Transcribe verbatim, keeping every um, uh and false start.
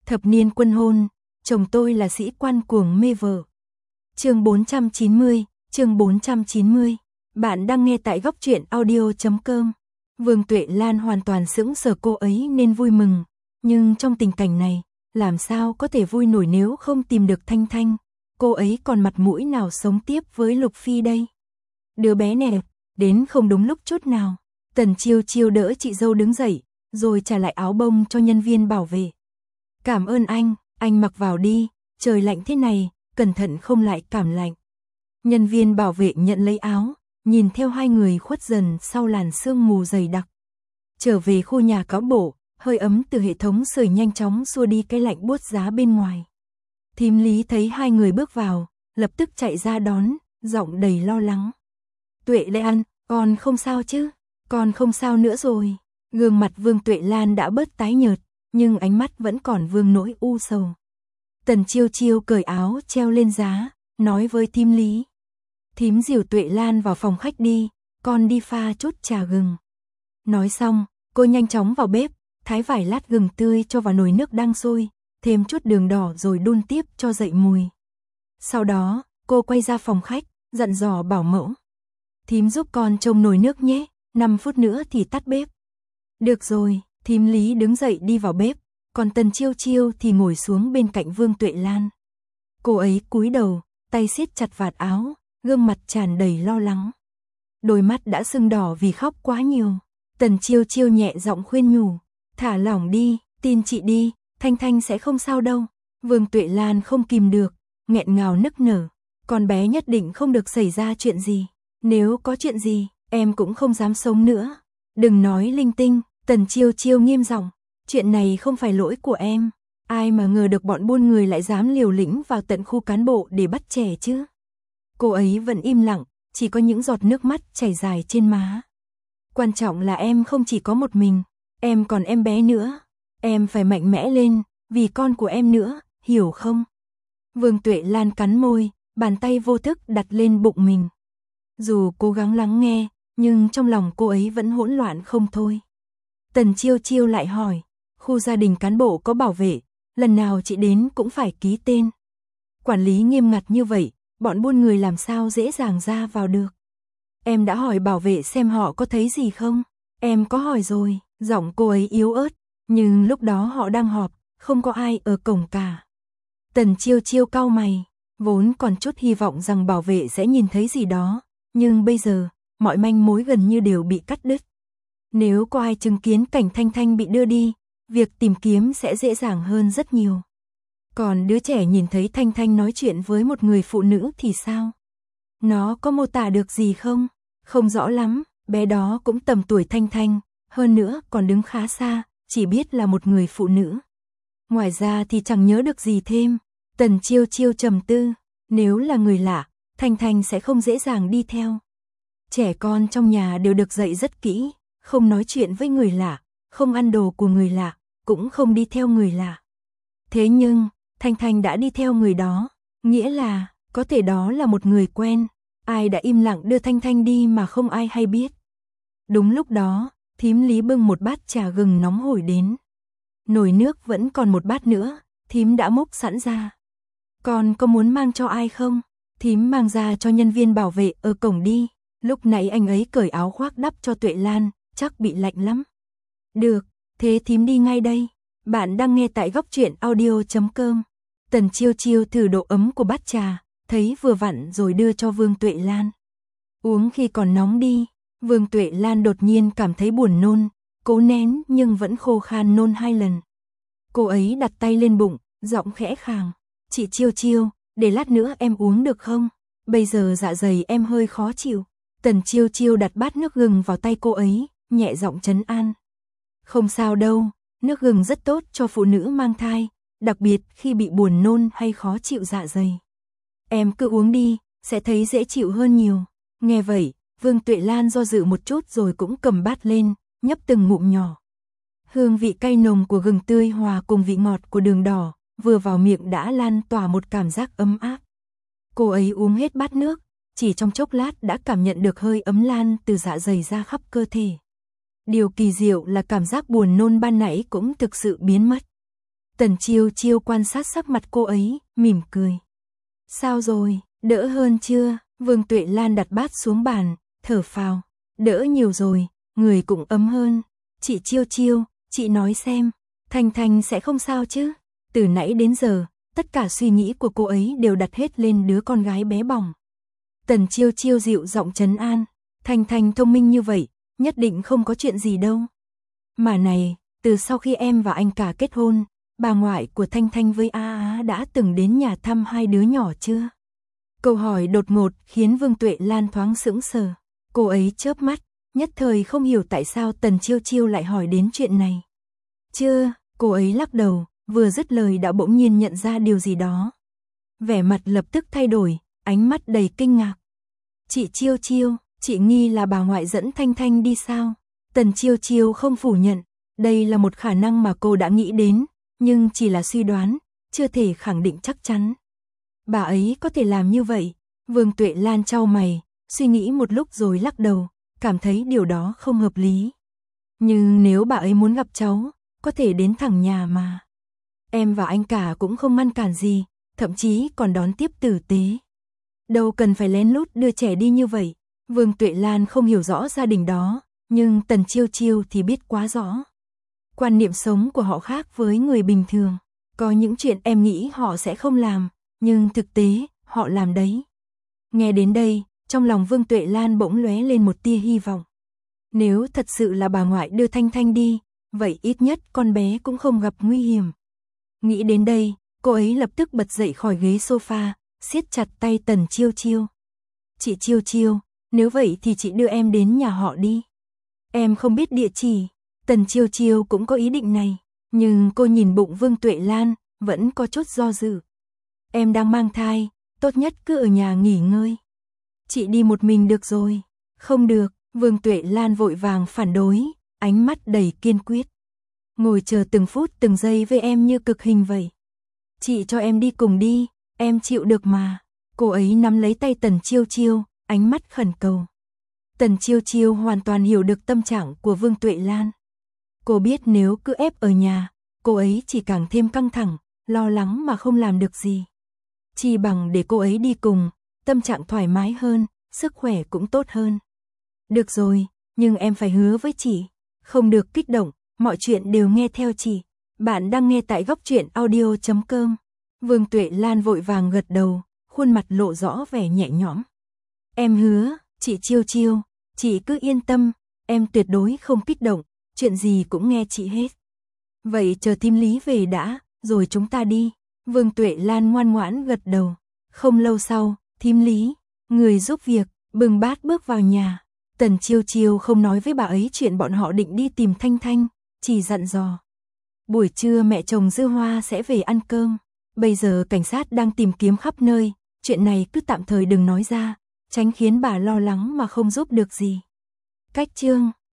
Thập niên quân hôn, chồng tôi là sĩ quan cuồng mê vợ. Chương bốn trăm chín mươi, chương bốn trăm chín mươi. Bạn đang nghe tại góc truyện audio chấm com. Vương Tuệ Lan hoàn toàn sững sờ, cô ấy nên vui mừng, nhưng trong tình cảnh này, làm sao có thể vui nổi nếu không tìm được Thanh Thanh, cô ấy còn mặt mũi nào sống tiếp với Lục Phi đây. Đứa bé này đến không đúng lúc chút nào. Tần Chiêu Chiêu đỡ chị dâu đứng dậy, rồi trả lại áo bông cho nhân viên bảo vệ. Cảm ơn anh, anh mặc vào đi, trời lạnh thế này, cẩn thận không lại cảm lạnh. Nhân viên bảo vệ nhận lấy áo, nhìn theo hai người khuất dần sau làn sương mù dày đặc. Trở về khu nhà cáo bộ, hơi ấm từ hệ thống sưởi nhanh chóng xua đi cái lạnh buốt giá bên ngoài. Thím Lý thấy hai người bước vào, lập tức chạy ra đón, giọng đầy lo lắng. Tuệ Lan, con không sao chứ? Con không sao nữa rồi. Gương mặt Vương Tuệ Lan đã bớt tái nhợt, nhưng ánh mắt vẫn còn vương nỗi u sầu. Tần Chiêu Chiêu cởi áo treo lên giá, nói với thím Lý. Thím dìu Tuệ Lan vào phòng khách đi, con đi pha chút trà gừng. Nói xong, cô nhanh chóng vào bếp, thái vài lát gừng tươi cho vào nồi nước đang sôi, thêm chút đường đỏ rồi đun tiếp cho dậy mùi. Sau đó, cô quay ra phòng khách, dặn dò bảo mẫu. Thím giúp con trông nồi nước nhé, năm phút nữa thì tắt bếp. Được rồi, thím Lý đứng dậy đi vào bếp, còn Tần Chiêu Chiêu thì ngồi xuống bên cạnh Vương Tuệ Lan. Cô ấy cúi đầu, tay siết chặt vạt áo, gương mặt tràn đầy lo lắng. Đôi mắt đã sưng đỏ vì khóc quá nhiều. Tần Chiêu Chiêu nhẹ giọng khuyên nhủ, thả lỏng đi, tin chị đi, Thanh Thanh sẽ không sao đâu. Vương Tuệ Lan không kìm được, nghẹn ngào nức nở, con bé nhất định không được xảy ra chuyện gì. Nếu có chuyện gì, em cũng không dám sống nữa. Đừng nói linh tinh, Tần Chiêu Chiêu nghiêm giọng, chuyện này không phải lỗi của em. Ai mà ngờ được bọn buôn người lại dám liều lĩnh vào tận khu cán bộ để bắt trẻ chứ. Cô ấy vẫn im lặng, chỉ có những giọt nước mắt chảy dài trên má. Quan trọng là em không chỉ có một mình, em còn em bé nữa. Em phải mạnh mẽ lên, vì con của em nữa, hiểu không? Vương Tuệ Lan cắn môi, bàn tay vô thức đặt lên bụng mình. Dù cố gắng lắng nghe, nhưng trong lòng cô ấy vẫn hỗn loạn không thôi. Tần Chiêu Chiêu lại hỏi, khu gia đình cán bộ có bảo vệ, lần nào chị đến cũng phải ký tên. Quản lý nghiêm ngặt như vậy, bọn buôn người làm sao dễ dàng ra vào được. Em đã hỏi bảo vệ xem họ có thấy gì không? Em có hỏi rồi, giọng cô ấy yếu ớt, nhưng lúc đó họ đang họp, không có ai ở cổng cả. Tần Chiêu Chiêu cau mày, vốn còn chút hy vọng rằng bảo vệ sẽ nhìn thấy gì đó, nhưng bây giờ, mọi manh mối gần như đều bị cắt đứt. Nếu có ai chứng kiến cảnh Thanh Thanh bị đưa đi, việc tìm kiếm sẽ dễ dàng hơn rất nhiều. Còn đứa trẻ nhìn thấy Thanh Thanh nói chuyện với một người phụ nữ thì sao? Nó có mô tả được gì không? Không rõ lắm, bé đó cũng tầm tuổi Thanh Thanh, hơn nữa còn đứng khá xa, chỉ biết là một người phụ nữ. Ngoài ra thì chẳng nhớ được gì thêm. Tần Chiêu Chiêu trầm tư, nếu là người lạ, Thanh Thanh sẽ không dễ dàng đi theo. Trẻ con trong nhà đều được dạy rất kỹ, không nói chuyện với người lạ, không ăn đồ của người lạ, cũng không đi theo người lạ. Thế nhưng, Thanh Thanh đã đi theo người đó, nghĩa là, có thể đó là một người quen, ai đã im lặng đưa Thanh Thanh đi mà không ai hay biết. Đúng lúc đó, thím Lý bưng một bát trà gừng nóng hổi đến. Nồi nước vẫn còn một bát nữa, thím đã múc sẵn ra. Con có muốn mang cho ai không? Thím mang ra cho nhân viên bảo vệ ở cổng đi. Lúc nãy anh ấy cởi áo khoác đắp cho Tuệ Lan, chắc bị lạnh lắm. Được, thế thím đi ngay đây. Bạn đang nghe tại góc truyện audio chấm com. Tần Chiêu Chiêu thử độ ấm của bát trà, thấy vừa vặn rồi đưa cho Vương Tuệ Lan. Uống khi còn nóng đi. Vương Tuệ Lan đột nhiên cảm thấy buồn nôn, cố nén nhưng vẫn khô khan nôn hai lần. Cô ấy đặt tay lên bụng, giọng khẽ khàng. Chị Chiêu Chiêu, để lát nữa em uống được không? Bây giờ dạ dày em hơi khó chịu. Tần Chiêu Chiêu đặt bát nước gừng vào tay cô ấy, nhẹ giọng trấn an. Không sao đâu, nước gừng rất tốt cho phụ nữ mang thai, đặc biệt khi bị buồn nôn hay khó chịu dạ dày. Em cứ uống đi, sẽ thấy dễ chịu hơn nhiều. Nghe vậy, Vương Tuệ Lan do dự một chút rồi cũng cầm bát lên, nhấp từng ngụm nhỏ. Hương vị cay nồng của gừng tươi hòa cùng vị ngọt của đường đỏ, vừa vào miệng đã lan tỏa một cảm giác ấm áp. Cô ấy uống hết bát nước, chỉ trong chốc lát đã cảm nhận được hơi ấm lan từ dạ dày ra khắp cơ thể. Điều kỳ diệu là cảm giác buồn nôn ban nãy cũng thực sự biến mất. Tần Chiêu Chiêu quan sát sắc mặt cô ấy, mỉm cười. Sao rồi, đỡ hơn chưa? Vương Tuệ Lan đặt bát xuống bàn, thở phào. Đỡ nhiều rồi, người cũng ấm hơn. Chị Chiêu Chiêu, chị nói xem, Thanh Thanh sẽ không sao chứ? Từ nãy đến giờ, tất cả suy nghĩ của cô ấy đều đặt hết lên đứa con gái bé bỏng. Tần Chiêu Chiêu dịu giọng trấn an. Thanh Thanh thông minh như vậy, nhất định không có chuyện gì đâu. Mà này, từ sau khi em và anh cả kết hôn, bà ngoại của Thanh Thanh với A Á đã từng đến nhà thăm hai đứa nhỏ chưa? Câu hỏi đột ngột khiến Vương Tuệ Lan thoáng sững sờ. Cô ấy chớp mắt, nhất thời không hiểu tại sao Tần Chiêu Chiêu lại hỏi đến chuyện này. Chưa, cô ấy lắc đầu, vừa dứt lời đã bỗng nhiên nhận ra điều gì đó. Vẻ mặt lập tức thay đổi, ánh mắt đầy kinh ngạc. Chị Chiêu Chiêu, chị nghi là bà ngoại dẫn Thanh Thanh đi sao? Tần Chiêu Chiêu không phủ nhận, đây là một khả năng mà cô đã nghĩ đến, nhưng chỉ là suy đoán, chưa thể khẳng định chắc chắn. Bà ấy có thể làm như vậy. Vương Tuệ Lan chau mày, suy nghĩ một lúc rồi lắc đầu, cảm thấy điều đó không hợp lý. Nhưng nếu bà ấy muốn gặp cháu, có thể đến thẳng nhà mà. Em và anh cả cũng không ngăn cản gì, thậm chí còn đón tiếp tử tế. Đâu cần phải lén lút đưa trẻ đi như vậy. Vương Tuệ Lan không hiểu rõ gia đình đó, nhưng Tần Chiêu Chiêu thì biết quá rõ. Quan niệm sống của họ khác với người bình thường. Có những chuyện em nghĩ họ sẽ không làm, nhưng thực tế, họ làm đấy. Nghe đến đây, trong lòng Vương Tuệ Lan bỗng lóe lên một tia hy vọng. Nếu thật sự là bà ngoại đưa Thanh Thanh đi, vậy ít nhất con bé cũng không gặp nguy hiểm. Nghĩ đến đây, cô ấy lập tức bật dậy khỏi ghế sofa, siết chặt tay Tần Chiêu Chiêu. Chị Chiêu Chiêu, nếu vậy thì chị đưa em đến nhà họ đi. Em không biết địa chỉ. Tần Chiêu Chiêu cũng có ý định này, nhưng cô nhìn bụng Vương Tuệ Lan, vẫn có chút do dự. Em đang mang thai, tốt nhất cứ ở nhà nghỉ ngơi. Chị đi một mình được rồi. Không được, Vương Tuệ Lan vội vàng phản đối, ánh mắt đầy kiên quyết. Ngồi chờ từng phút từng giây với em như cực hình vậy. Chị cho em đi cùng đi, em chịu được mà. Cô ấy nắm lấy tay Tần Chiêu Chiêu, ánh mắt khẩn cầu. Tần Chiêu Chiêu hoàn toàn hiểu được tâm trạng của Vương Tuệ Lan. Cô biết nếu cứ ép ở nhà, cô ấy chỉ càng thêm căng thẳng, lo lắng mà không làm được gì. Chỉ bằng để cô ấy đi cùng, tâm trạng thoải mái hơn, sức khỏe cũng tốt hơn. Được rồi, nhưng em phải hứa với chị, không được kích động, mọi chuyện đều nghe theo chị. Bạn đang nghe tại góc truyện audio chấm com. Vương Tuệ Lan vội vàng gật đầu, khuôn mặt lộ rõ vẻ nhẹ nhõm. Em hứa, chị Chiêu Chiêu, chị cứ yên tâm, em tuyệt đối không kích động, chuyện gì cũng nghe chị hết. Vậy chờ thím Lý về đã, rồi chúng ta đi. Vương Tuệ Lan ngoan ngoãn gật đầu. Không lâu sau, thím Lý, người giúp việc, bưng bát bước vào nhà. Tần Chiêu Chiêu không nói với bà ấy chuyện bọn họ định đi tìm Thanh Thanh, chỉ dặn dò. Buổi trưa mẹ chồng Dư Hoa sẽ về ăn cơm. Bây giờ cảnh sát đang tìm kiếm khắp nơi, chuyện này cứ tạm thời đừng nói ra, tránh khiến bà lo lắng mà không giúp được gì. Cách chương